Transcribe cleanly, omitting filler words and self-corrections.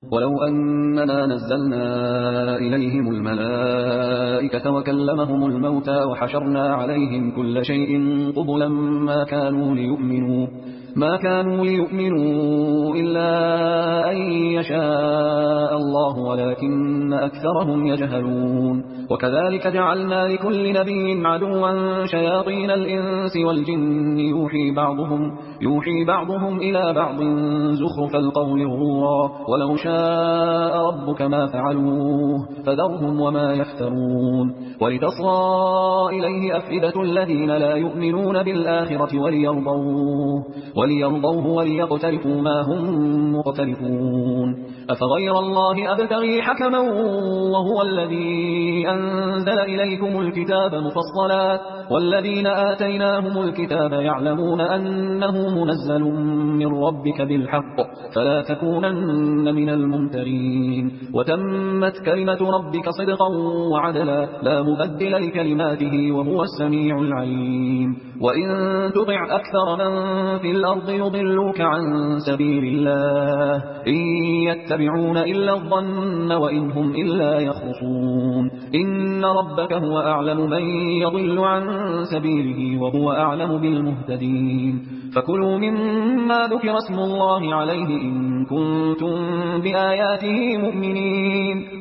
ولو أننا نزلنا إليهم الملائكة وكلمهم الموتى وحشرنا عليهم كل شيء قبلا ما كانوا ليؤمنوا إلا أن يشاء الله ولكن أكثرهم يجهلون. وكذلك جعلنا لكل نبي عدوا شياطين الإنس والجن يوحي بعضهم إلى بعض زخرف القول غرورا ولو شاء ربك ما فعلوه فذرهم وما يفترون. ولتصغى إليه أفئدة الذين لا يؤمنون بالآخرة وليرضوه وليقترفوا ما هم مقترفون. أفغير الله أبتغي حكما وهو الذي أنزل إليكم الكتاب مفصلا والذين آتيناهم الكتاب يعلمون أنه منزل من ربك بالحق فلا تكونن من الممترين. وتمت كلمة ربك صدقا وعدلا لا مبدل لكلماته وهو السميع العليم. وإن تطع أكثر من في الأرض يضلوك عن سبيل الله إن يتبعون إلا الظن وإن هم إلا يخرصون. إن ربك هو أعلم من يضل عن سبيله وهو أعلم بالمهتدين. فكلوا مما ذكر اسم الله عليه إن كنتم بآياته مؤمنين.